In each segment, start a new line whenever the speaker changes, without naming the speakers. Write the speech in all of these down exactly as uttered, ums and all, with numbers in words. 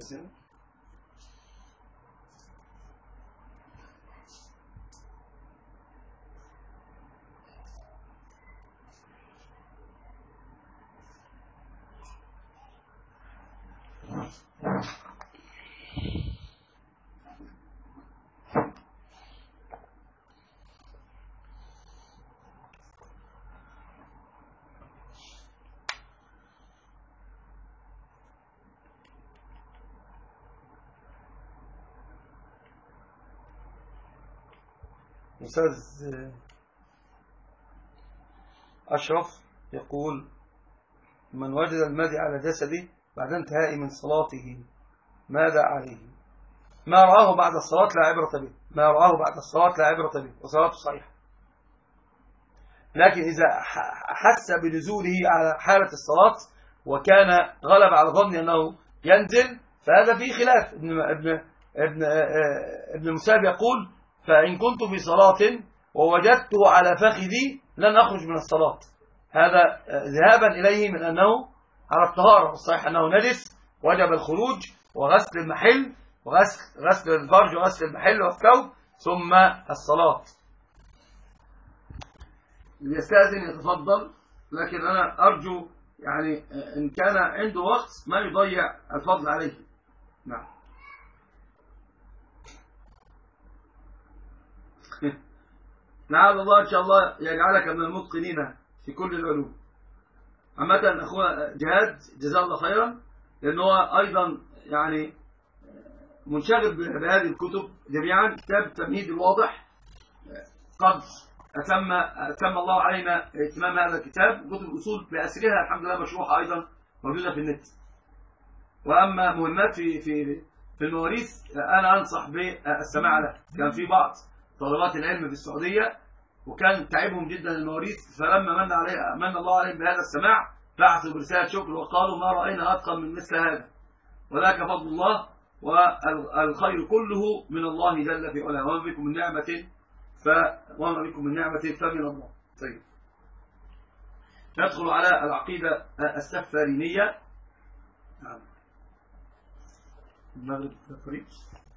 بس أستاذ أشرف يقول: من وجد المدي على جسده بعد انتهاء من صلاته ماذا عليه؟ ما رآه بعد الصلاة لا عبرة به، ما رآه بعد الصلاة لا عبرة به، وصلاته صحيحة. لكن إذا حس بنزوله على حالة الصلاة وكان غلب على ظن أنه ينزل فهذا فيه خلاف. ابن ابن ابن ابن مساب يقول: فإن كنت في صلاة ووجدته على فخذي لن أخرج من الصلاة. هذا ذهابا إليه من أنه على الطهارة، والصحيح أنه نجس وجب الخروج وغسل المحل وغسل غسل الفرج وغسل المحل والثوب ثم الصلاة. اللي يستأذن يتفضل، لكن أنا أرجو يعني إن كان عنده وقت ما يضيع الفضل عليه. نعم. لعل الله إن شاء الله يجعلك من المتقنين في كل العلوم. عامة أخونا جهاد جزاه الله خيرا، لأنه أيضا يعني منشغل بهذه الكتب جميعا. كتاب التمهيد الواضح قد أتم أتم الله علينا اتمام هذا الكتاب. كتب الأصول بأسرها الحمد لله مشروحة أيضا موجودة في النت. وأما مهمات في في في المواريث أنا أنصح بالسماع له. كان في بعض طلبات العلم في السعودية وكان تعبهم جدا المواريث، فلما من عليه من الله عليهم بهذا السماع بعثوا برسالة شكر وقالوا: ما رأينا أتقن من مثل هذا، وذاك فضل الله والخير كله من الله جل في علاه، وما بكم من نعمة ف وما بكم من نعمة فمن الله. طيب، ندخل على العقيدة السفارينية. نعم. المغرب التفريق.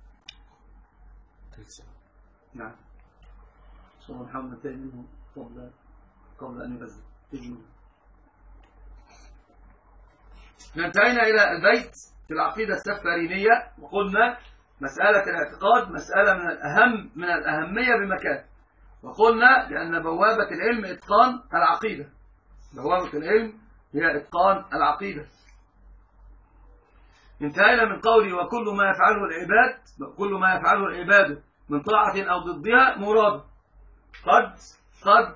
نعم. صلى محمد ننتهي منه قبل قبل أن يغزل. تجمع. انتهينا إلى البيت في العقيدة السفارينية، وقلنا مسألة الاعتقاد مسألة من الأهم من الأهمية بمكان، وقلنا بأن بوابة العلم إتقان العقيدة. بوابة العلم هي إتقان العقيدة. انتهينا من قوله: وكل ما يفعله العباد كل ما يفعله العباد من طاعة أو ضدها مراد. قد قد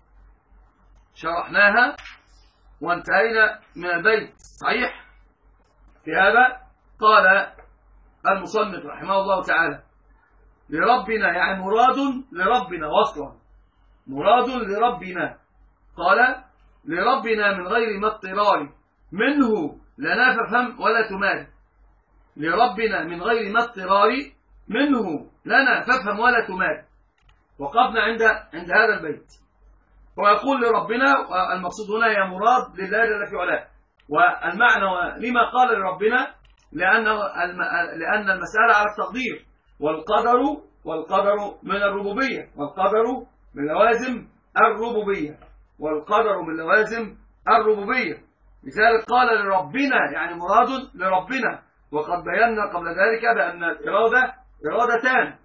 شرحناها وانتهينا من البيت. صحيح؟ في هذا قال المصنف رحمه الله تعالى: لربنا، يعني مراد لربنا وصلا، مراد لربنا. قال: لربنا من غير ما اضطرار منه لنا ففهم ولا تمال. لربنا من غير ما اضطرار منه لنا فافهم ولا تمال. وقفنا عند عند هذا البيت. ويقول لربنا، المقصود هنا هي مراد لله جل في علاه. والمعنى لما قال لربنا لأن لأن المسألة على التقدير، والقدر والقدر من الربوبية، والقدر من لوازم الربوبية، والقدر من لوازم الربوبية. لذلك قال لربنا، يعني مراد لربنا. وقد بينا قبل ذلك بأن الإرادة إرادتان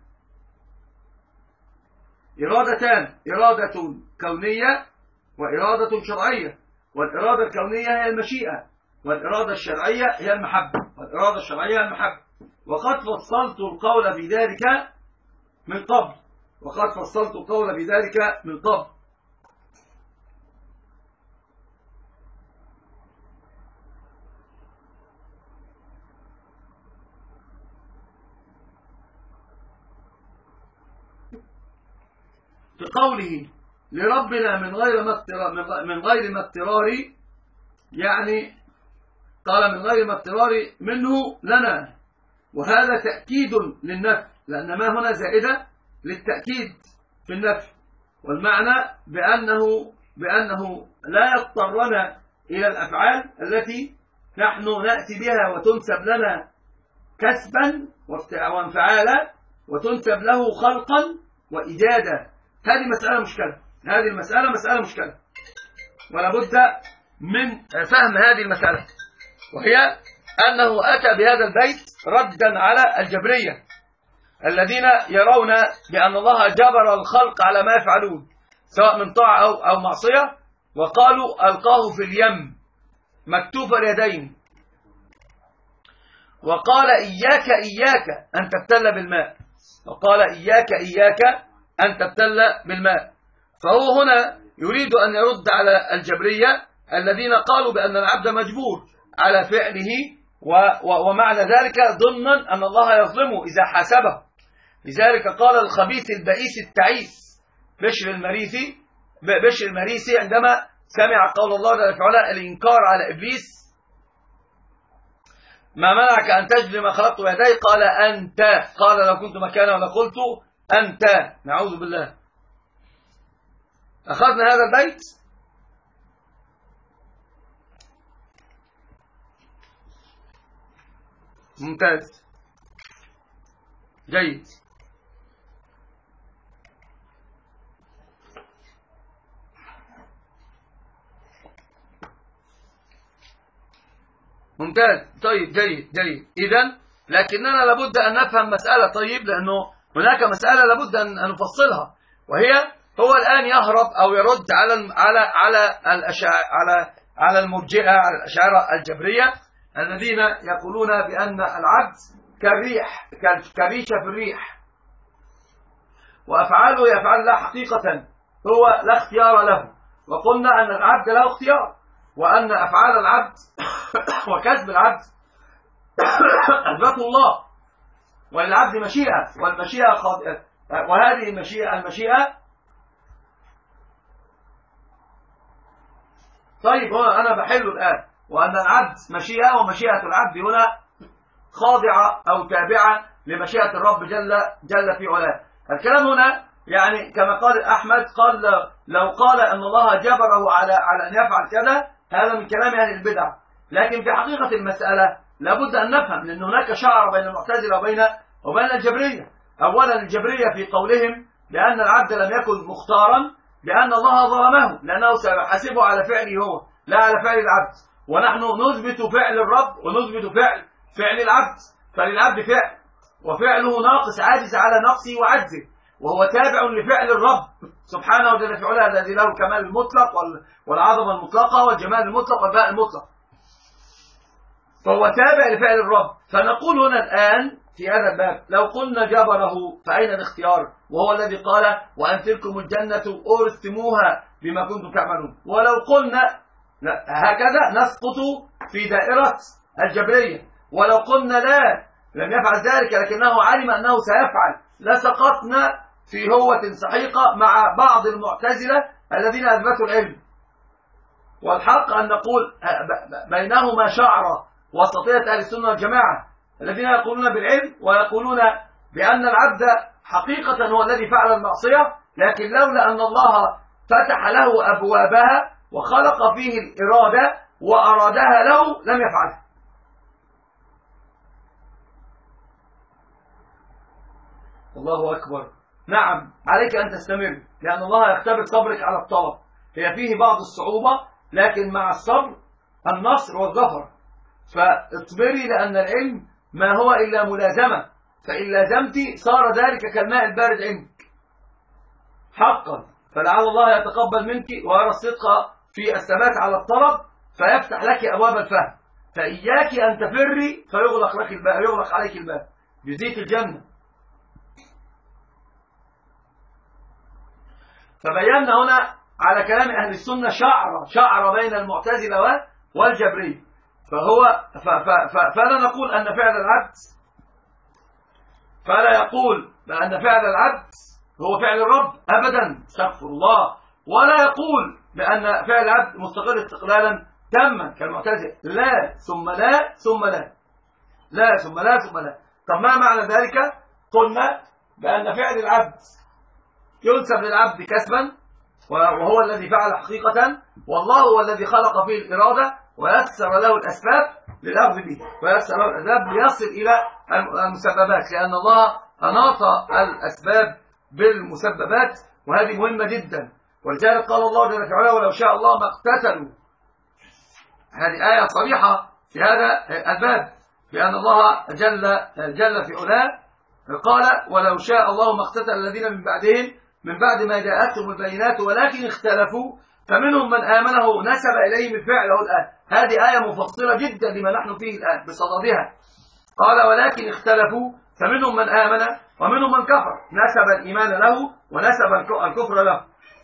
إرادتان إرادة كونية وإرادة شرعية. والإرادة الكونية هي المشيئة، والإرادة الشرعية هي المحبة، والإرادة الشرعية هي المحبة. وقد فصلت القول في ذلك من قبل وقد فصلت القول في ذلك من قبل في قوله لربنا من غير ما من غير ما اضطرار، يعني قال من غير ما اضطرار منه لنا، وهذا تأكيد للنفي، لأن ما هنا زائدة للتأكيد في النفي. والمعنى بأنه بأنه لا يضطرنا إلى الأفعال التي نحن نأتي بها وتنسب لنا كسبا وانفعالا، وتنسب له خلقا وإيجادا. هذه مسألة مشكلة، هذه المسألة مسألة مشكلة، ولا بد من فهم هذه المسألة، وهي أنه أتى بهذا البيت ردا على الجبرية الذين يرون بأن الله جبر الخلق على ما يفعلون سواء من طاعة أو, أو معصية، وقالوا ألقاه في اليم مكتوف اليدين، وقال إياك إياك أن تبتل بالماء، وقال إياك إياك أن تبتل بالماء. فهو هنا يريد أن يرد على الجبرية الذين قالوا بأن العبد مجبور على فعله، ومعنى ذلك ضمنا أن الله يظلمه إذا حاسبه. لذلك قال الخبيث البئيس التعيس بشر المريثي بشر المريثي عندما سمع قول الله جل وعلا الإنكار على إبليس: ما منعك أن تجد ما خلقت بيدي؟ قال أنت. قال لو كنت مكانه لقلت أنت. نعوذ بالله. أخذنا هذا البيت. ممتاز، جيد. ممتاز، طيب، جيد جيد. إذن لكننا لابد أن نفهم مسألة، طيب، لأنه هناك مسألة لابد أن نفصلها، وهي هو الآن يهرب أو يرد على على على الأشاعرة على على المرجئة، على الأشاعرة الجبرية الذين يقولون بأن العبد كالريح، كريشة في الريح، وأفعاله يفعل لا حقيقة، هو لا اختيار له. وقلنا أن العبد له اختيار، وأن أفعال العبد وكسب العبد أثبته الله، وللعبد مشيئة، والمشيئة خاضئة، وهذه المشيئة المشيئة طيب هنا أنا بحل الآن، وأن العبد مشيئة، ومشيئة العبد هنا خاضعة أو تابعة لمشيئة الرب جل جل في علاه. الكلام هنا يعني كما قال أحمد، قال لو قال أن الله جبره على على أن يفعل كذا، هذا من كلام أهل البدع. لكن في حقيقة المسألة لابد أن نفهم أن هناك شعر بين المعتزلة وبين وبين الجبرية. أولا الجبرية في قولهم بأن العبد لم يكن مختارا، بأن الله ظلمه لأنه سيحاسبه على فعله هو لا على فعل العبد، ونحن نثبت فعل الرب ونثبت فعل فعل العبد، فللعبد فعل وفعله ناقص عاجز على نقصه وعجزه، وهو تابع لفعل الرب سبحانه وتعالى في علاه الذي له الكمال المطلق والعظمة المطلقة والجمال المطلق والبهاء المطلق، فهو تابع لفعل الرب. فنقول هنا الآن في هذا الباب لو قلنا جبره فأين الاختيار؟ وهو الذي قال وأن تلكم الجنة أورثتموها بما كنتم تعملون. ولو قلنا هكذا نسقط في دائرة الجبرية، ولو قلنا لا لم يفعل ذلك لكنه علم أنه سيفعل لسقطنا في هوة سحيقة مع بعض المعتزلة الذين أثبتوا العلم. والحق أن نقول بينهما شعرة وسطية أهل السنة والجماعة الذين يقولون بالعلم ويقولون بأن العبد حقيقة هو الذي فعل المعصية، لكن لولا أن الله فتح له أبوابها وخلق فيه الإرادة وأرادها له لم يفعلها. الله أكبر. نعم، عليك أن تستمر، لأن الله يختبر صبرك على الطلب. هي فيه بعض الصعوبة، لكن مع الصبر النصر والظفر. فاصبري، لأن العلم ما هو إلا ملازمة، فإن لازمتي صار ذلك كالماء البارد عندك حقا. فلعل الله يتقبل منك ويرى الصدق في الثبات على الطلب فيفتح لك أبواب الفهم. فإياك أن تفري فيغلق لك الباب، يغلق عليك الباب بزيت الجنة. فبينا هنا على كلام أهل السنة شعر شعر بين المعتزلة والجبرية. فهو ف ف ف فلا نقول أن فعل العبد فلا يقول بأن فعل العبد هو فعل الرب أبدا، استغفر الله، ولا يقول بأن فعل العبد مستقل استقلالا تاما كالمعتزلة، لا ثم لا ثم لا لا ثم لا ثم لا. طب ما معنى ذلك؟ قلنا بأن فعل العبد ينسب للعبد كسبا، وهو الذي فعل حقيقة، والله هو الذي خلق فيه الإرادة ويسر له الأسباب، للأخذ به، ويسر الأسباب ليصل إلى المسببات، لأن الله أناط الأسباب بالمسببات، وهذه مهمة جدا. ولذلك قال الله جل وعلا ولو شاء الله ما اقتتلوا. هذه آية صريحة في هذا الباب، لأن الله جل جل في علاه قال ولو شاء الله ما اقتتل الذين من بعدهم من بعد ما جاءتهم البينات ولكن اختلفوا فمنهم من آمنه نسب إليهم الفعل. الآن هذه آية مفصلة جدا لما نحن فيه الآن بصددها. قال ولكن اختلفوا فمنهم من آمن ومنهم من كفر، نسب الإيمان له ونسب الكفر له.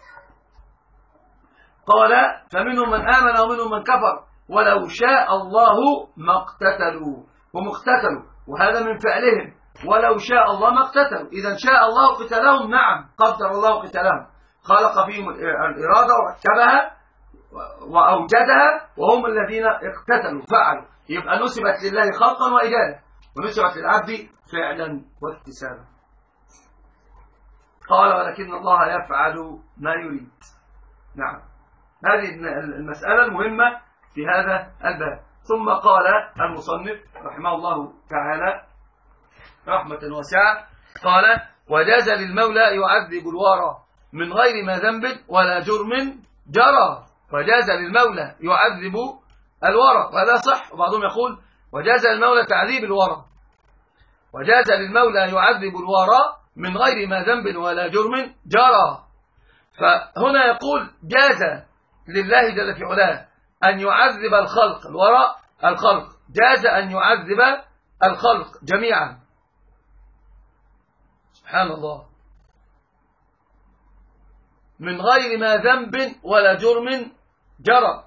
قال فمنهم من آمن ومنهم من كفر ولو شاء الله ما اقتتلوا، هم اقتتلوا وهذا من فعلهم، ولو شاء الله ما اقتتلوا. إذا شاء الله قتالهم، نعم قدر الله قتالهم، خلق فيهم الإرادة وركبها وأوجدها وهم الذين اقتتلوا فعلوا. يبقى نسبت لله خلقا وإيجادا، ونسبت للعبد فعلا واكتسابا. قال ولكن الله يفعل ما يريد. نعم هذه المسألة المهمة في هذا الباب. ثم قال المصنف رحمه الله تعالى رحمة واسعة قال وجاز للمولى يعذب الورى من غير ما ذنب ولا جرم جرى. وجاز للمولى يعذب الورى، وهذا صح. وبعضهم يقول وجاز للمولى تعذيب الورى، وجاز للمولى يعذب الورى من غير ما ذنب ولا جرم جرى. فهنا يقول جاز لله جل في علاه أن يعذب الخلق الوراء الخلق، جاز أن يعذب الخلق جميعا. سبحان الله، من غير ما ذنب ولا جرم جرى.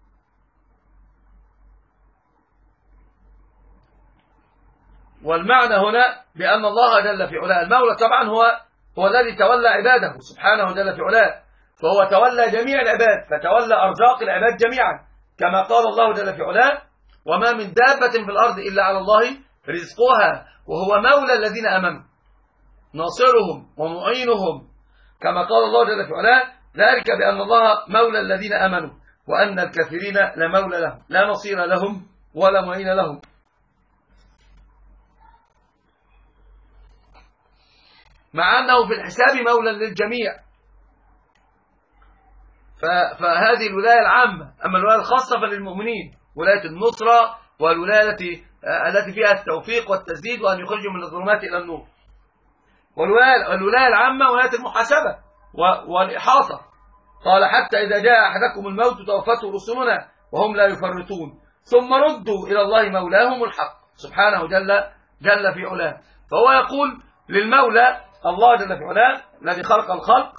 والمعنى هنا بأن الله جل في علاه المولى طبعا هو هو الذي تولى عباده سبحانه جل في علاه، فهو تولى جميع العباد، فتولى أرزاق العباد جميعا، كما قال الله جل في علاه وما من دابة في الأرض إلا على الله رزقها وهو مولى الذين آمنوا ناصرهم ومعينهم، كما قال الله جل في علاه ذلك بأن الله مولى الذين آمنوا وأن الكافرين لا مولى لهم لا نصير لهم ولا معين لهم. مع أنه في الحساب مولى للجميع. فهذه الولاية العامة. أما الولاية الخاصة فللمؤمنين، ولاية النصرة والولاية التي التي فيها التوفيق والتسديد وأن يخرجوا من الظلمات إلى النور. والولاية العامة ولاية المحاسبة والإحاطة. قال حتى إذا جاء أحدكم الموت توفته رسلنا وهم لا يفرطون ثم ردوا إلى الله مولاهم الحق سبحانه جل جل في علاه. فهو يقول للمولى الله جل في علاه الذي خلق الخلق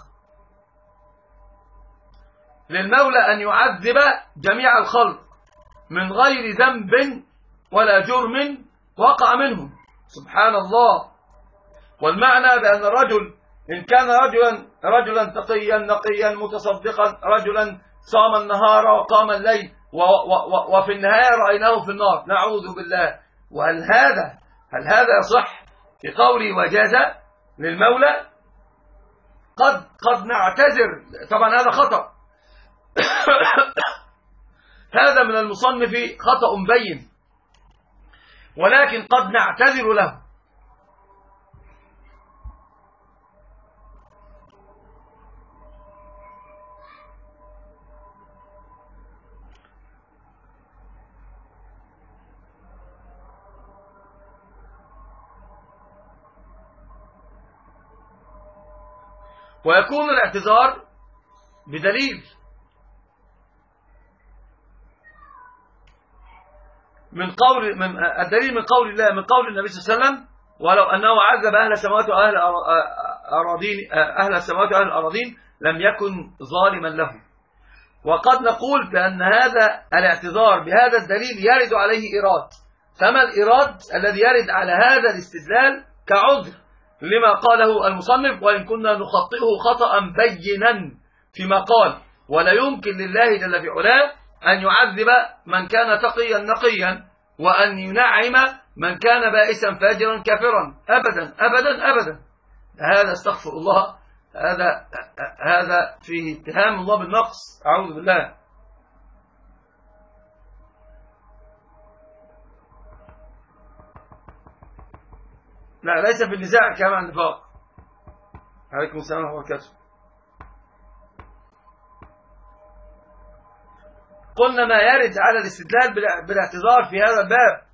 للمولى أن يعذب جميع الخلق من غير ذنب ولا جرم وقع منهم سبحان الله. والمعنى بأن الرجل إن كان رجلا رجلا تقيا نقيا متصدقا رجلا صام النهار وقام الليل وفي النهاية رأيناه في النار نعوذ بالله. وهل هذا هل هذا يصح في قولي وجاز للمولى؟ قد قد نعتذر طبعا هذا خطأ هذا من المصنف خطأ مبين، ولكن قد نعتذر له. ويكون الاعتذار بدليل من قول من الدليل من قول الله من قول النبي صلى الله عليه وسلم ولو أنه عذب أهل السماوات وأهل الأراضين أهل السماوات وأهل الأراضين لم يكن ظالما لهم. وقد نقول بأن هذا الاعتذار بهذا الدليل يرد عليه إيراد، فما الإيراد الذي يرد على هذا الاستدلال كعذر لما قاله المصنف، وإن كنا نخطئه خطأ بينا فيما قال ولا يمكن لله جل في علاه أن يعذب من كان تقيا نقيا وأن ينعم من كان بائسا فاجرا كافرا أبدا أبدا أبدا. هذا استغفر الله، هذا هذا فيه اتهام الله بالنقص أعوذ بالله. لا ليس في النزاع كلام عن النفاق. عليكم السلام ورحمة الله وبركاته. قلنا ما يرد على الاستدلال بالاعتذار في هذا الباب.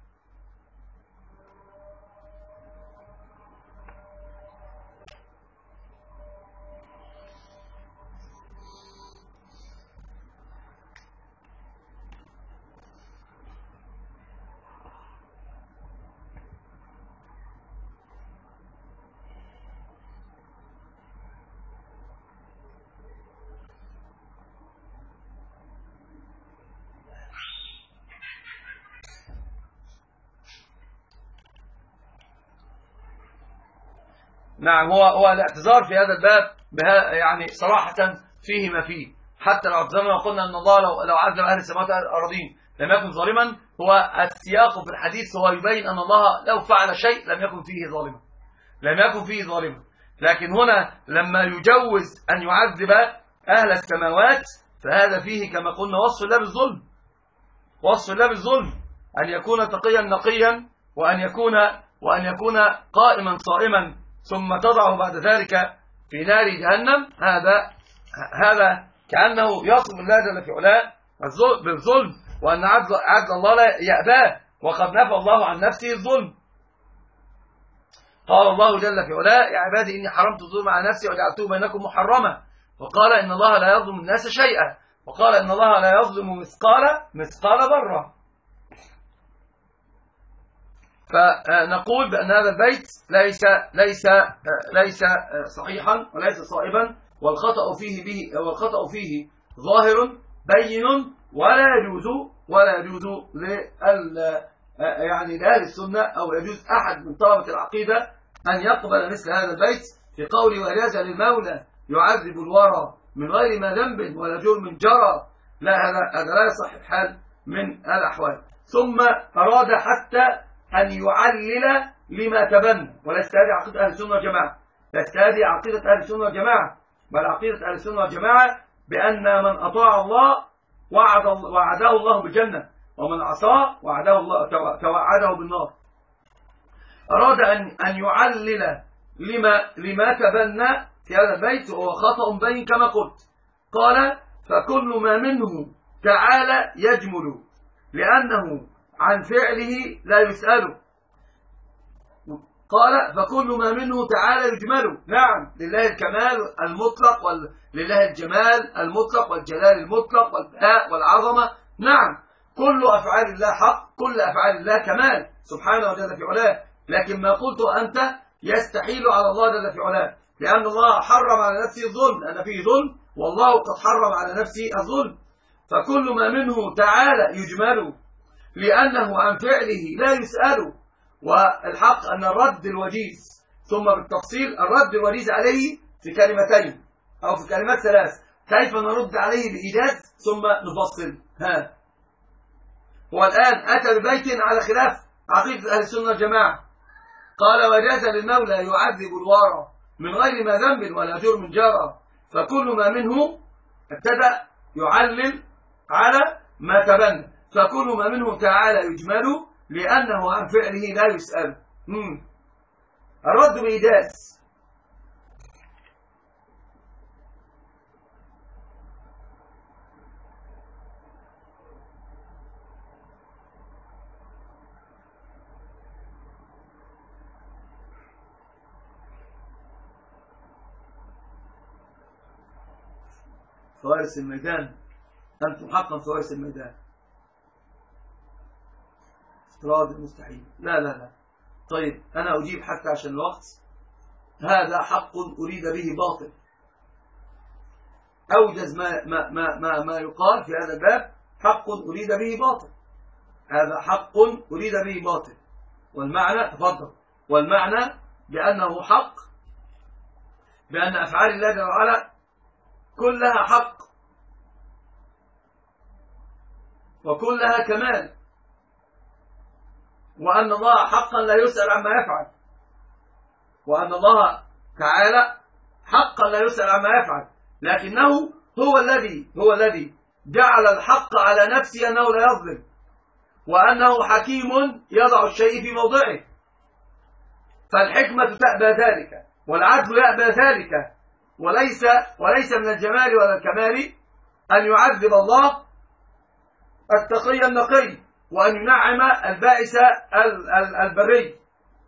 نعم، هو هو الاعتذار في هذا الباب بها يعني صراحة فيه ما فيه، حتى لو اعتذرنا وقلنا أن الله لو لو عذب أهل السماوات والأرضين لم يكن ظالما، هو السياق في الحديث هو يبين أن الله لو فعل شيء لم يكن فيه ظالما، لم يكن فيه ظالما. لكن هنا لما يجوز أن يعذب أهل السماوات فهذا فيه كما قلنا وصف الله بالظلم، وصف الله بالظلم، أن يكون تقيا نقيا وأن يكون وأن يكون قائما صائما ثم تضعه بعد ذلك في نار جهنم. هذا هذا كأنه يصف الله جل في علاه بالظلم، وأن عدل, عدل الله لا يأباه، وقد نفى الله عن نفسه الظلم. قال الله جل في علاه: يا عبادي إني حرمت الظلم على نفسي وجعلته بينكم محرما. وقال إن الله لا يظلم الناس شيئا، وقال إن الله لا يظلم مثقال مثقال ذرة. فنقول بأن هذا البيت ليس ليس ليس صحيحا وليس صائبا، والخطأ فيه به والخطأ فيه ظاهر بين، ولا يجوز ولا يجوز لل يعني لأهل السنة أو يجوز أحد من طلبة العقيدة أن يقبل مثل هذا البيت في قوله: وجاز للمولى يعذب الورى من غير ما ذنب ولا جرم جرى. لا، هذا هذا لا يصح الحال من الأحوال. ثم أراد حتى أن يعلل لما تبنى، وليست هذه عقيدة أهل السنة والجماعة، ليست هذه عقيدة أهل السنة والجماعة، بل عقيدة أهل السنة والجماعة بأن من أطاع الله وعد وعده الله بالجنة، ومن عصاه وعده الله توعده بالنار. أراد أن أن يعلل لما لما تبنى في هذا البيت، وهو خطأ بين كما قلت. قال: فكل ما منه تعالى يجمل لأنه عن فعله لا يسأل. قال: فكل ما منه تعالى يجمل. نعم، لله الكمال المطلق، ولله الجمال المطلق والجلال المطلق والبهاء والعظمة. نعم، كل أفعال الله حق، كل أفعال الله كمال سبحانه وجل في علاه. لكن ما قلت أنت يستحيل على الله جل في علاه، لأن الله حرم على نفسه الظلم، لأن فيه ظلم والله قد حرم على نفسه الظلم. فكل ما منه تعالى يجمل لأنه عن فعله لا يسأل. والحق أن الرد الوجيز ثم بالتفصيل الرد الوجيز عليه في كلمتين أو في كلمات ثلاث. كيف نرد عليه بإيجاز ثم نفصل؟ ها، هو الآن أتى ببيت على خلاف عقيدة أهل السنة والجماعة. قال: وجاز للمولى يعذب الورى من غير ما ذنب ولا جرم جرى. فكل ما منه ابتدأ يعلل على ما تبنى. فكل ما منه تعالى يجمل لأنه عن فعله لا يسأل. مم. الرد بإيجاز. فوارس الميدان، أنتم حقا فوارس الميدان. افتراض المستحيل. لا لا لا. طيب أنا أجيب حتى عشان الوقت. هذا حق أريد به باطل. أوجز ما, ما, ما, ما, ما يقال في هذا الباب: حق أريد به باطل. هذا حق أريد به باطل. والمعنى تفضل. والمعنى بأنه حق، بأن أفعال الله جل وعلا كلها حق وكلها كمال، وأن الله حقا لا يسأل عما يفعل، وأن الله تعالى حقا لا يسأل عما يفعل، لكنه هو الذي هو الذي جعل الحق على نفسه أنه لا يظلم، وأنه حكيم يضع الشيء في موضعه. فالحكمة تأبى ذلك والعدل يأبى ذلك، وليس وليس من الجمال ولا الكمال أن يعذب الله التقي النقي وأن ينعم البائس البري.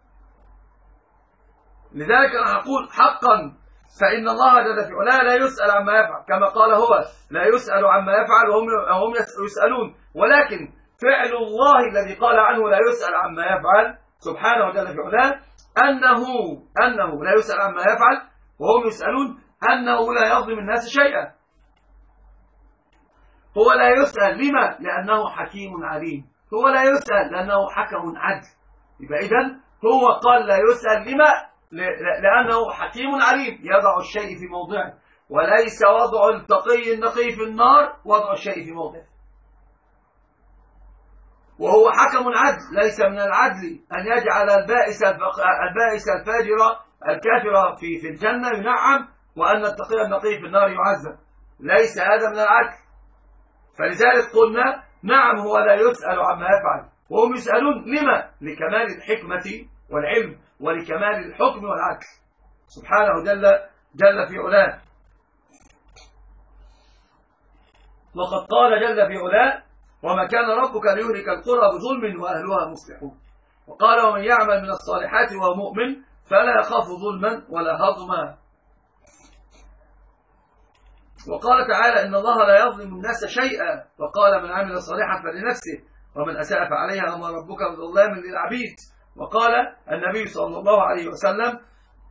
لذلك أنا أقول حقا فإن الله جل في علاه لا يسأل عما يفعل، كما قال هو لا يسأل عما يفعل وهم يسألون، ولكن فعل الله الذي قال عنه لا يسأل عما يفعل سبحانه جل في علاه أنه أنه لا يسأل عما يفعل وهم يسألون، أنه لا يظلم الناس شيئا. هو لا يسأل لما؟ لأنه حكيم عليم. هو لا يسأل لأنه حكم عدل. يبقى إذن هو قال لا يسأل لما؟ لأنه حكيم عليم يضع الشيء في موضعه، وليس وضع التقي النقي في النار وضع الشيء في موضعه. وهو حكم عدل، ليس من العدل أن يجعل البائس البائس الفاجر الكافر في في الجنة ينعم وأن التقي النقي في النار يعذب، ليس هذا من العدل. فلذلك قلنا نعم هو لا يسأل عما يفعل وهم يسألون لما؟ لكمال الحكمة والعلم ولكمال الحكم والعدل سبحانه جل جل في علاه. وقد قال جل في علاه وما كان ربك ليهلك القرى بظلم وأهلها مصلحون، وقال ومن يعمل من الصالحات وهو مؤمن فلا يخاف ظلما ولا هضما. وقال تعالى إن الله لا يظلم الناس شيئا، وقال من عمل صالحا فلنفسه ومن أساء فعليها وما ربك بظلام للعبيد. وقال النبي صلى الله عليه وسلم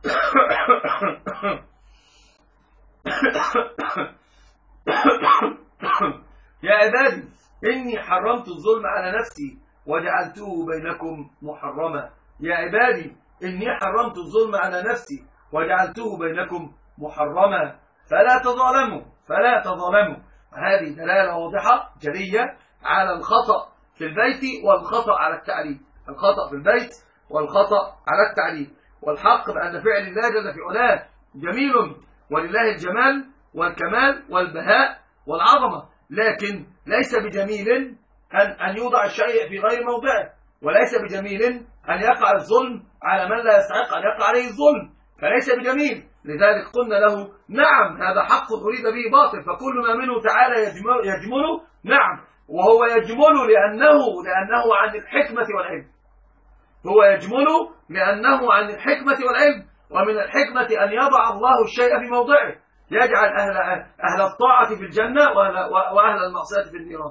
يا عبادي إني حرمت الظلم على نفسي وجعلته بينكم محرما. يا عبادي إني حرمت الظلم على نفسي وجعلته بينكم محرما فلا تظالموا فلا تظالموا. هذه دلالة واضحة جلية على الخطأ في البيت والخطأ على التعليم، الخطأ في البيت والخطأ على التعليم. والحق بأن فعل الله جل في علاه جميل ولله الجمال والكمال والبهاء والعظمة، لكن ليس بجميل أن أن يوضع الشيء في غير موضعه، وليس بجميل أن يقع الظلم على من لا يستحق أن يقع عليه الظلم، فليس بجميل. لذلك قلنا له نعم هذا حق أريد به باطل، فكل ما منه تعالى يجمل, يجمل نعم، وهو يجمل لأنه لأنه عن الحكمة والعلم، هو يجمل لأنه عن الحكمة والعلم. ومن الحكمة أن يضع الله الشيء في موضعه، يجعل أهل, أهل الطاعة في الجنة وأهل المعصية في النيران.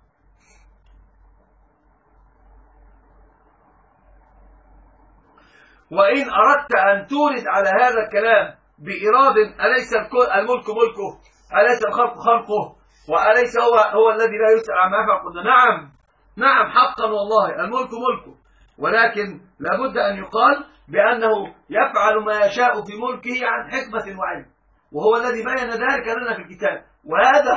وإن أردت أن تورد على هذا الكلام بإراد أليس الملك ملكه، أليس الخلق خلقه، وأليس هو هو الذي لا يسأل عما يفعل، قلنا نعم نعم حقا والله الملك ملكه، ولكن لابد أن يقال بأنه يفعل ما يشاء في ملكه عن حكمة وعلم، وهو الذي بين ذلك لنا في الكتاب. وهذا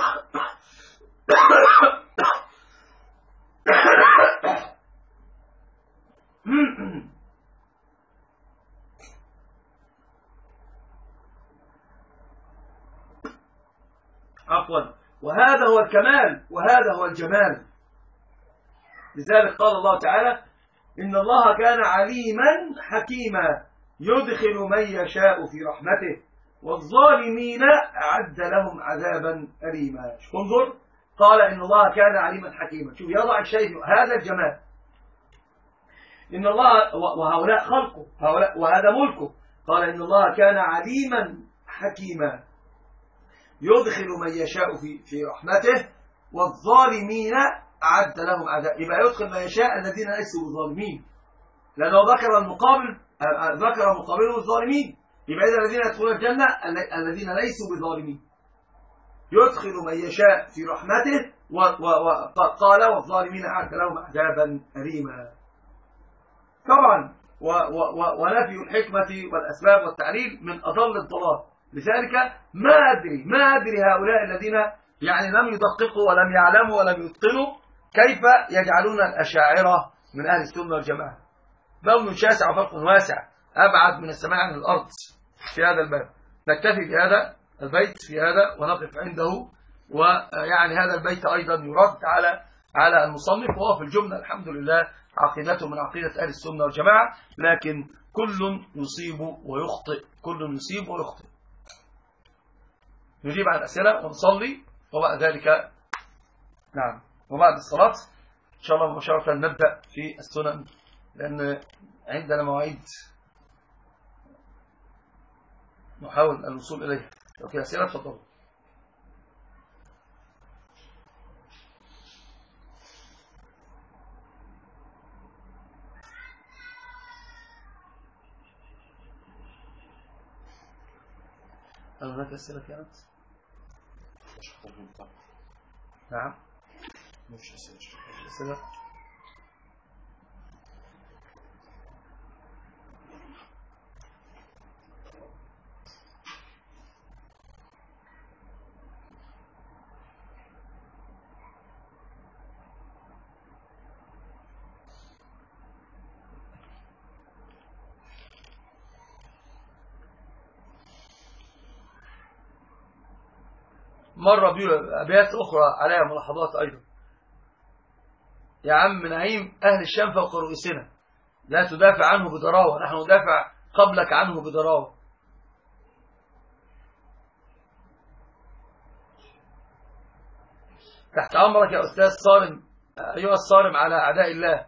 عفوا وهذا هو الكمال وهذا هو الجمال. لذلك قال الله تعالى إن الله كان عليما حكيما يدخل من يشاء في رحمته والظالمين أعد لهم عذابا أليما. انظر قال إن الله كان عليما حكيما، شوف يضع الشيء هذا الجمال. إن الله وهؤلاء خلقه هؤلاء وهذا ملكه، قال إن الله كان عليما حكيما يدخل من يشاء في في رحمته والظالمين أعد لهم عذاب. يبقى يدخل من يشاء الذين ليسوا بظالمين، لأنه ذكر المقابل ذكر مقابله الظالمين. يبقى إذا الذين يدخلون الجنة الذين ليسوا بظالمين، يدخل من يشاء في رحمته وقال والظالمين أعد لهم عذابا أليما. طبعا ونفي الحكمة والأسباب والتعليل من أضل الضلال. لذلك ما أدري ما أدري هؤلاء الذين يعني لم يدققوا ولم يعلموا ولم يتقنوا كيف يجعلون الأشاعرة من أهل السنة والجماعة. لون شاسع وفرق واسع أبعد من السماء عن الأرض في هذا الباب. نكتفي بهذا البيت في هذا ونقف عنده. ويعني هذا البيت أيضا يرد على على المصنف، وهو في الجملة الحمد لله عقيدته من عقيدة أهل السنة والجماعة، لكن كل يصيب ويخطئ، كل يصيب ويخطئ. نجيب على الأسئلة ونصلي وبعد ذلك نعم وبعد الصلاة إن شاء الله مباشرة نبدأ في السنن، لأن عندنا مواعيد نحاول الوصول إليها. لو في أسئلة تفضلوا. هل هناك أسئلة كانت؟ نعم مش أسئلة. مرة أبيات أخرى عليها ملاحظات أيضا. يا عم نعيم أهل الشام فوق رؤوسنا، لا تدافع عنه بضراوة، نحن ندافع قبلك عنه بضراوة. تحت أمرك يا أستاذ صارم، أيها الصارم على أعداء الله.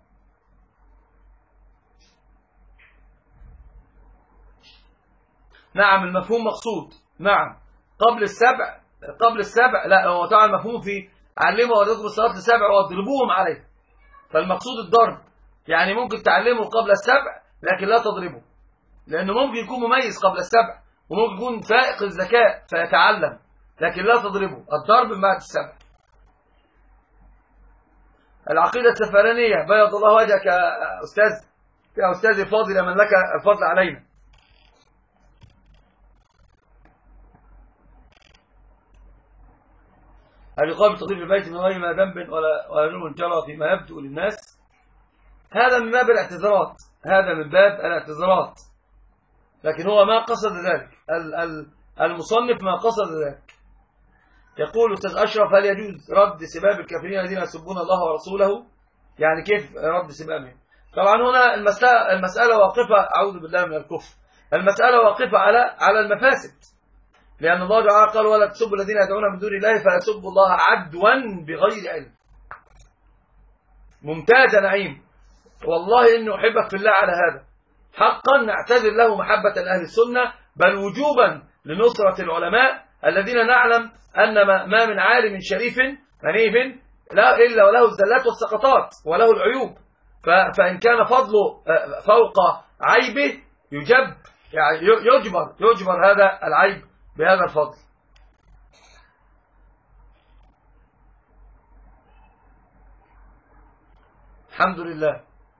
نعم المفهوم مقصود. نعم قبل السبع، قبل السبع لا، هو طبعا المفهوم في علموا أولادكم الصلاة لسبع واضربوهم عليه، فالمقصود الضرب، يعني ممكن تعلمه قبل السبع لكن لا تضربه، لأنه ممكن يكون مميز قبل السبع وممكن يكون فائق الذكاء فيتعلم، لكن لا تضربه، الضرب بعد السبع. العقيدة السفرانية بيض الله وجهك يا أستاذ، يا أستاذ الفاضل من لك الفضل علينا. هل يقابل تطهير البيت من غير ما ذنب ولا ولا نور جرى فيما يبدو للناس؟ هذا من باب الاعتذارات، هذا من باب الاعتذارات، لكن هو ما قصد ذلك، المصنف ما قصد ذلك. يقول أستاذ أشرف هل يجوز رد سباب الكافرين الذين يسبون الله ورسوله؟ يعني كيف رد سبابهم؟ طبعا هنا المسألة, المسألة واقفة، أعوذ بالله من الكفر، المسألة واقفة على على المفاسد، لأن الله تعالى قال ولا تسبوا الذين يدعون من دون الله فيسبوا الله عدوا بغير علم. ممتاز نعيم، والله إني أحبك في الله على هذا، حقا نعتذر له محبة أهل السنة، بل وجوبا لنصرة العلماء الذين نعلم أن ما من عالم شريف منيف لا إلا وله الزلات والسقطات وله العيوب، فإن كان فضله فوق عيبه يجب، يعني يجبر يجبر هذا العيب بهذا الفضل. الحمد لله.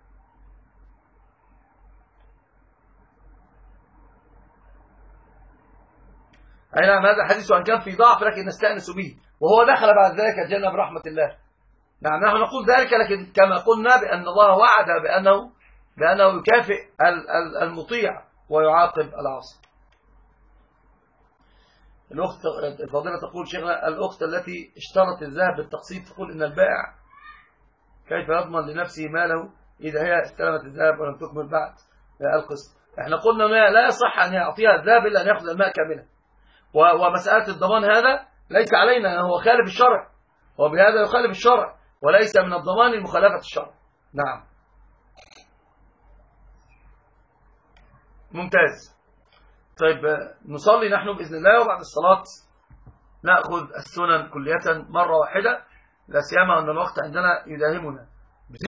أي نعم هذا حديث وأن كان في ضعف لكن نستأنس به، وهو دخل بعد ذلك الجنة برحمة الله. نعم نحن نقول ذلك، لكن كما قلنا بأن الله وعد بأنه بأنه يكافئ المطيع ويعاقب العاصي. الأخت الفاضلة تقول شيخنا الأخت التي اشترت الذهب بالتقسيط تقول إن البائع كيف يضمن لنفسه ماله إذا هي استلمت الذهب ولم تكمل بعد القسط؟ احنا قلنا لا يصح أن يعطيها الذهب إلا أن يأخذ الماء كاملا، ومسألة الضمان هذا ليس علينا، هو خالف الشرع، وبهذا يخالف الشرع وليس من الضمان المخالفة الشرع. نعم ممتاز. طيب نصلي نحن بإذن الله، وبعد الصلاة نأخذ السنن كلية مرة واحدة، لا سيما أن الوقت عندنا يداهمنا.